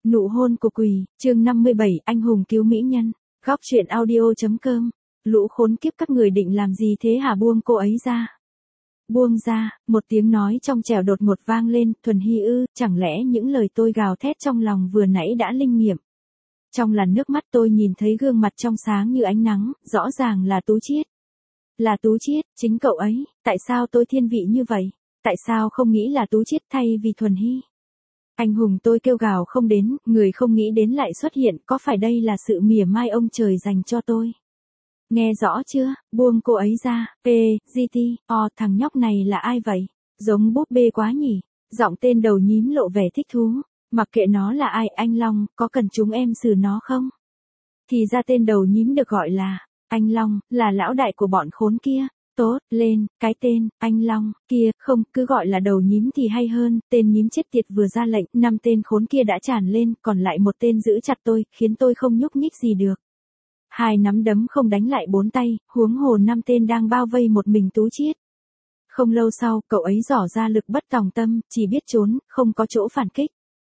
Nụ hôn của quỷ, chương 57, anh hùng cứu mỹ nhân. Góc truyện audio.com. Lũ khốn kiếp các người định làm gì thế hả, buông cô ấy ra. Buông ra, một tiếng nói trong trẻo đột ngột vang lên, Thuần Hy ư, chẳng lẽ những lời tôi gào thét trong lòng vừa nãy đã linh nghiệm. Trong làn nước mắt tôi nhìn thấy gương mặt trong sáng như ánh nắng, rõ ràng là Tú Chiết. Là Tú Chiết, chính cậu ấy, tại sao tôi thiên vị như vậy? Tại sao không nghĩ là Tú Chiết thay vì Thuần Hy? Anh hùng tôi kêu gào không đến, người không nghĩ đến lại xuất hiện, có phải đây là sự mỉa mai ông trời dành cho tôi? Nghe rõ chưa, buông cô ấy ra, GT, thằng nhóc này là ai vậy? Giống búp bê quá nhỉ? Giọng tên đầu nhím lộ vẻ thích thú, mặc kệ nó là ai, anh Long, có cần chúng em xử nó không? Thì ra tên đầu nhím được gọi là, anh Long, là lão đại của bọn khốn kia. Tốt, lên, cái tên, anh Long, kia, không, cứ gọi là đầu nhím thì hay hơn, tên nhím chết tiệt vừa ra lệnh, 5 tên khốn kia đã tràn lên, còn lại một tên giữ chặt tôi, khiến tôi không nhúc nhích gì được. 2 nắm đấm không đánh lại 4 tay, huống hồ 5 tên đang bao vây một mình Tú Chiết. Không lâu sau, cậu ấy tỏ ra lực bất tòng tâm, chỉ biết trốn, không có chỗ phản kích.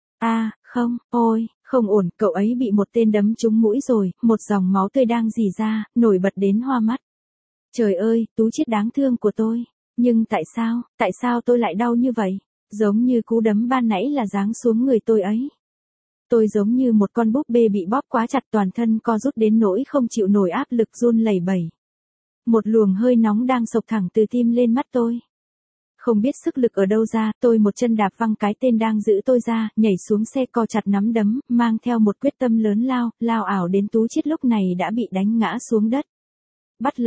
Không, ôi, không ổn, cậu ấy bị một tên đấm trúng mũi rồi, một dòng máu tươi đang rỉ ra, nổi bật đến hoa mắt. Trời ơi, Tú Chiết đáng thương của tôi. Nhưng tại sao tôi lại đau như vậy? Giống như cú đấm ban nãy là giáng xuống người tôi ấy. Tôi giống như một con búp bê bị bóp quá chặt, toàn thân co rút đến nỗi không chịu nổi áp lực, run lẩy bẩy. Một luồng hơi nóng đang xộc thẳng từ tim lên mắt tôi. Không biết sức lực ở đâu ra, tôi một chân đạp văng cái tên đang giữ tôi ra, nhảy xuống xe co chặt nắm đấm, mang theo một quyết tâm lớn lao ảo đến Tú Chiết lúc này đã bị đánh ngã xuống đất. Bắt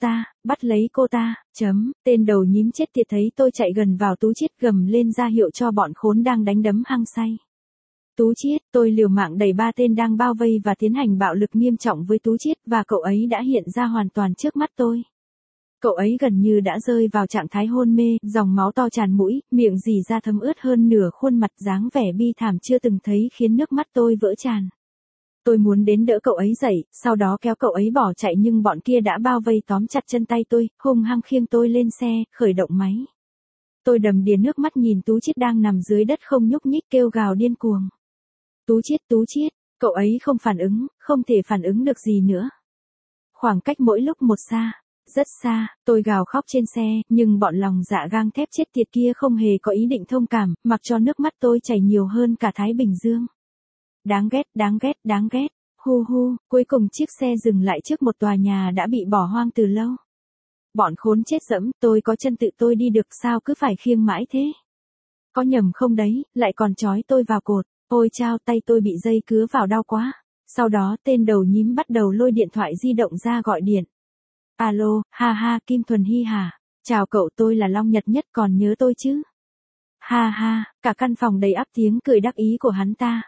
lấy cô ta, tên đầu nhím chết tiệt thấy tôi chạy gần vào Tú Chiết gầm lên ra hiệu cho bọn khốn đang đánh đấm hăng say. Tú Chiết, tôi liều mạng đẩy 3 tên đang bao vây và tiến hành bạo lực nghiêm trọng với Tú Chiết và cậu ấy đã hiện ra hoàn toàn trước mắt tôi. Cậu ấy gần như đã rơi vào trạng thái hôn mê, dòng máu to tràn mũi, miệng rỉ ra thấm ướt hơn nửa khuôn mặt, dáng vẻ bi thảm chưa từng thấy khiến nước mắt tôi vỡ tràn. Tôi muốn đến đỡ cậu ấy dậy, sau đó kéo cậu ấy bỏ chạy nhưng bọn kia đã bao vây tóm chặt chân tay tôi, hung hăng khiêng tôi lên xe, khởi động máy. Tôi đầm đìa nước mắt nhìn Tú Chiết đang nằm dưới đất không nhúc nhích kêu gào điên cuồng. Tú Chiết, cậu ấy không phản ứng, không thể phản ứng được gì nữa. Khoảng cách mỗi lúc một xa, rất xa, tôi gào khóc trên xe, nhưng bọn lòng dạ gang thép chết tiệt kia không hề có ý định thông cảm, mặc cho nước mắt tôi chảy nhiều hơn cả Thái Bình Dương. Đáng ghét, hu, cuối cùng chiếc xe dừng lại trước một tòa nhà đã bị bỏ hoang từ lâu. Bọn khốn chết dẫm, tôi có chân tự tôi đi được sao cứ phải khiêng mãi thế? Có nhầm không đấy, lại còn trói tôi vào cột, ôi chao, tay tôi bị dây cứa vào đau quá. Sau đó tên đầu nhím bắt đầu lôi điện thoại di động ra gọi điện. Alo, ha, Kim Thuần Hy hả? Chào cậu, tôi là Long Nhật Nhất, còn nhớ tôi chứ? Ha, cả căn phòng đầy ắp tiếng cười đắc ý của hắn ta.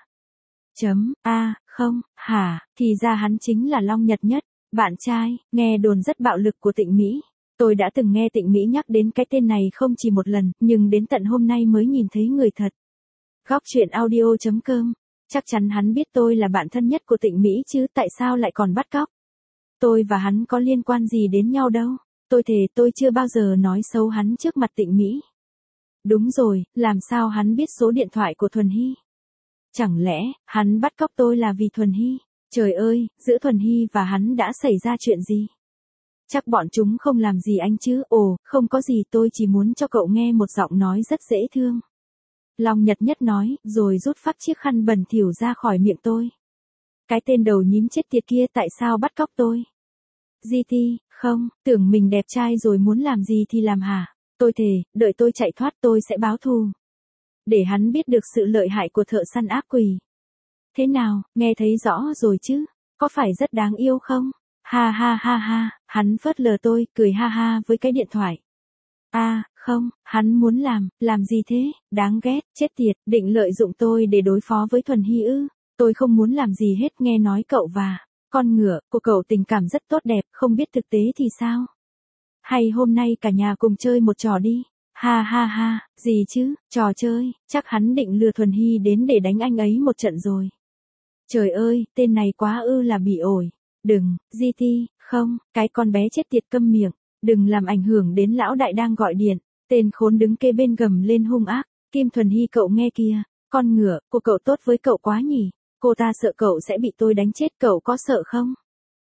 Không, hả, thì ra hắn chính là Long Nhật Nhất, bạn trai, nghe đồn rất bạo lực của Tịnh Mỹ. Tôi đã từng nghe Tịnh Mỹ nhắc đến cái tên này không chỉ một lần, nhưng đến tận hôm nay mới nhìn thấy người thật. Góc truyện audio.com, chắc chắn hắn biết tôi là bạn thân nhất của Tịnh Mỹ chứ, tại sao lại còn bắt cóc? Tôi và hắn có liên quan gì đến nhau đâu, tôi thề tôi chưa bao giờ nói xấu hắn trước mặt Tịnh Mỹ. Đúng rồi, làm sao hắn biết số điện thoại của Thuần Hy? Chẳng lẽ, hắn bắt cóc tôi là vì Thuần Hy? Trời ơi, giữa Thuần Hy và hắn đã xảy ra chuyện gì? Chắc bọn chúng không làm gì anh chứ, không có gì, tôi chỉ muốn cho cậu nghe một giọng nói rất dễ thương. Long Nhật Nhất nói, rồi rút phắt chiếc khăn bẩn thỉu ra khỏi miệng tôi. Cái tên đầu nhím chết tiệt kia tại sao bắt cóc tôi? GT, không, tưởng mình đẹp trai rồi muốn làm gì thì làm hả? Tôi thề, đợi tôi chạy thoát tôi sẽ báo thù. Để hắn biết được sự lợi hại của thợ săn ác quỷ. Thế nào, nghe thấy rõ rồi chứ? Có phải rất đáng yêu không? Ha, hắn phớt lờ tôi, cười ha với cái điện thoại. Không, hắn muốn làm gì thế? Đáng ghét, chết tiệt, định lợi dụng tôi để đối phó với Thuần Hy ư? Tôi không muốn làm gì hết, nghe nói cậu và con ngựa của cậu tình cảm rất tốt đẹp, không biết thực tế thì sao? Hay hôm nay cả nhà cùng chơi một trò đi? Ha, gì chứ, trò chơi, chắc hắn định lừa Thuần Hy đến để đánh anh ấy một trận rồi. Trời ơi, tên này quá là bị ổi. Đừng, GT, không, cái con bé chết tiệt câm miệng, đừng làm ảnh hưởng đến lão đại đang gọi điện. Tên khốn đứng kế bên gầm lên hung ác, Kim Thuần Hy cậu nghe kìa, Con ngựa, của cậu tốt với cậu quá nhỉ, cô ta sợ cậu sẽ bị tôi đánh chết, cậu có sợ không?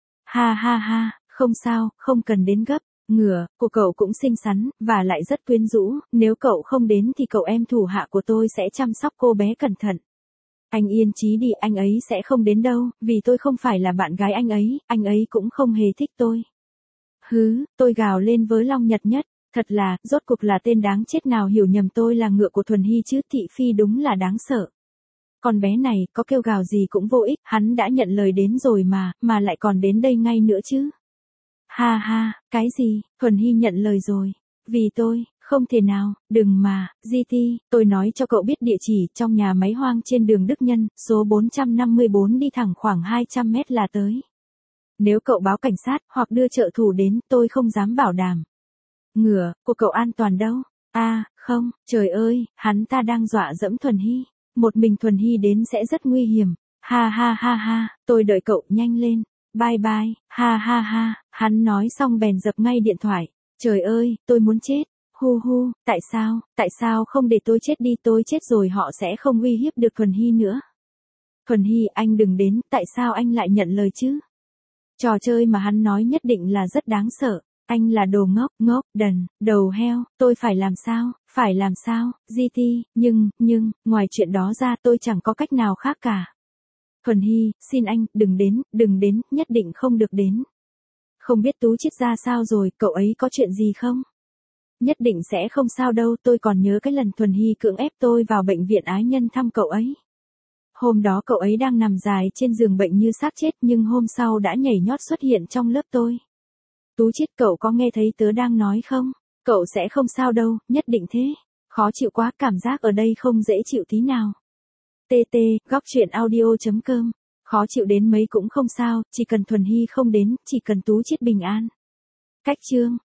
Ha ha ha, không sao, không cần đến gấp. Ngựa, của cậu cũng xinh xắn, và lại rất quyến rũ, nếu cậu không đến thì cậu em thủ hạ của tôi sẽ chăm sóc cô bé cẩn thận. Anh yên chí đi, anh ấy sẽ không đến đâu, vì tôi không phải là bạn gái anh ấy cũng không hề thích tôi. Hứ, tôi gào lên với Long Nhật Nhất, thật là, rốt cuộc là tên đáng chết nào hiểu nhầm tôi là ngựa của Thuần Hy chứ, thị phi đúng là đáng sợ. Con bé này, có kêu gào gì cũng vô ích, hắn đã nhận lời đến rồi mà lại còn đến đây ngay nữa chứ. Ha ha, cái gì, Thuần Hy nhận lời rồi. Vì tôi, không thể nào, đừng mà, GT, tôi nói cho cậu biết địa chỉ, trong nhà máy hoang trên đường Đức Nhân, số 454 đi thẳng khoảng 200 mét là tới. Nếu cậu báo cảnh sát, hoặc đưa trợ thủ đến, tôi không dám bảo đảm. Ngựa, của cậu an toàn đâu? Không, trời ơi, hắn ta đang dọa dẫm Thuần Hy. Một mình Thuần Hy đến sẽ rất nguy hiểm. Ha ha ha ha, tôi đợi cậu, nhanh lên. Bye bye, ha ha ha, hắn nói xong bèn dập ngay điện thoại. Trời ơi, tôi muốn chết. Hu hu, tại sao không để tôi chết đi, tôi chết rồi họ sẽ không uy hiếp được Thuần Hy nữa. Thuần Hy, anh đừng đến, tại sao anh lại nhận lời chứ? Trò chơi mà hắn nói nhất định là rất đáng sợ. Anh là đồ ngốc, đần, đầu heo, tôi phải làm sao, GT, nhưng, ngoài chuyện đó ra tôi chẳng có cách nào khác cả. Thuần Hy, xin anh, đừng đến, nhất định không được đến. Không biết Tú Chiết ra sao rồi, cậu ấy có chuyện gì không? Nhất định sẽ không sao đâu, tôi còn nhớ cái lần Thuần Hy cưỡng ép tôi vào bệnh viện ái nhân thăm cậu ấy. Hôm đó cậu ấy đang nằm dài trên giường bệnh như xác chết, nhưng hôm sau đã nhảy nhót xuất hiện trong lớp tôi. Tú Chiết, cậu có nghe thấy tớ đang nói không? Cậu sẽ không sao đâu, nhất định thế. Khó chịu quá, cảm giác ở đây không dễ chịu tí nào. TT, góc truyện audio.com. Khó chịu đến mấy cũng không sao, chỉ cần Thuần Hy không đến, chỉ cần Tú Chiết bình an. Cách chương